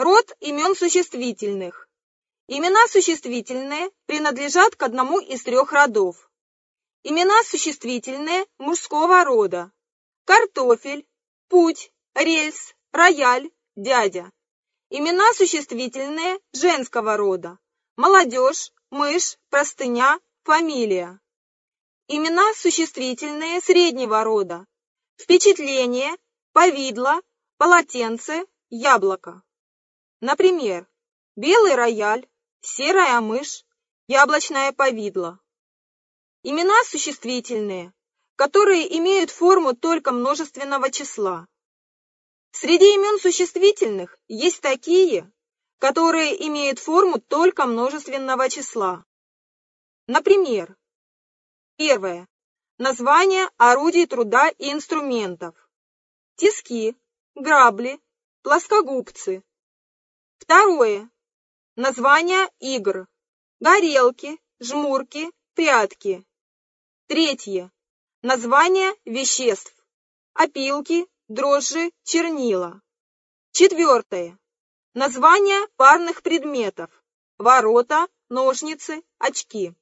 Род имен существительных. Имена существительные принадлежат к одному из трех родов. Имена существительные мужского рода. Картофель, путь, рельс, рояль, дядя. Имена существительные женского рода. Молодежь, мышь, простыня, фамилия. Имена существительные среднего рода. Впечатление, повидло, полотенце, яблоко. Например, белый рояль, серая мышь, яблочное повидло. Имена существительные, которые имеют форму только множественного числа. Среди имен существительных есть такие, которые имеют форму только множественного числа. Например, первое. Название орудий труда и инструментов. Тиски, грабли, плоскогубцы. Второе. Название игр. Горелки, жмурки, прятки. Третье. Название веществ. Опилки, дрожжи, чернила. Четвертое. Название парных предметов. Ворота, ножницы, очки.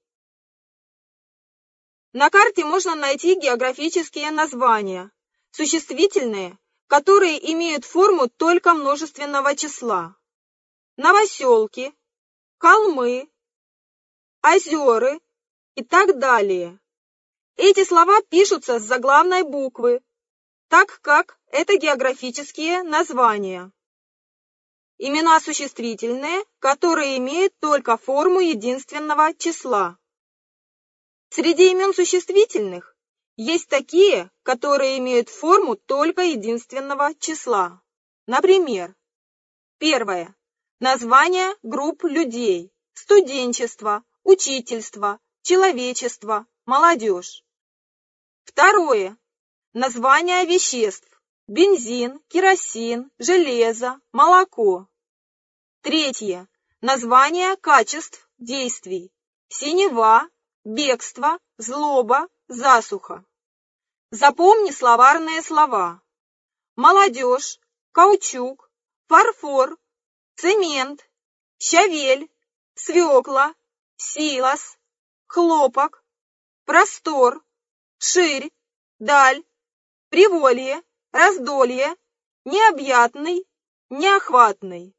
На карте можно найти географические названия, существительные, которые имеют форму только множественного числа. Новоселки, холмы, озера и так далее. Эти слова пишутся с заглавной буквы, так как это географические названия. Имена существительные, которые имеют только форму единственного числа. Среди имен существительных есть такие, которые имеют форму только единственного числа. Например, первое. Название групп людей, студенчество, учительство, человечество, молодежь. Второе. Название веществ, бензин, керосин, железо, молоко. Третье. Название качеств, действий, синева, бегство, злоба, засуха. Запомни словарные слова. Молодежь, каучук, фарфор, цемент, щавель, свекла, силос, хлопок, простор, ширь, даль, приволье, раздолье, необъятный, неохватный.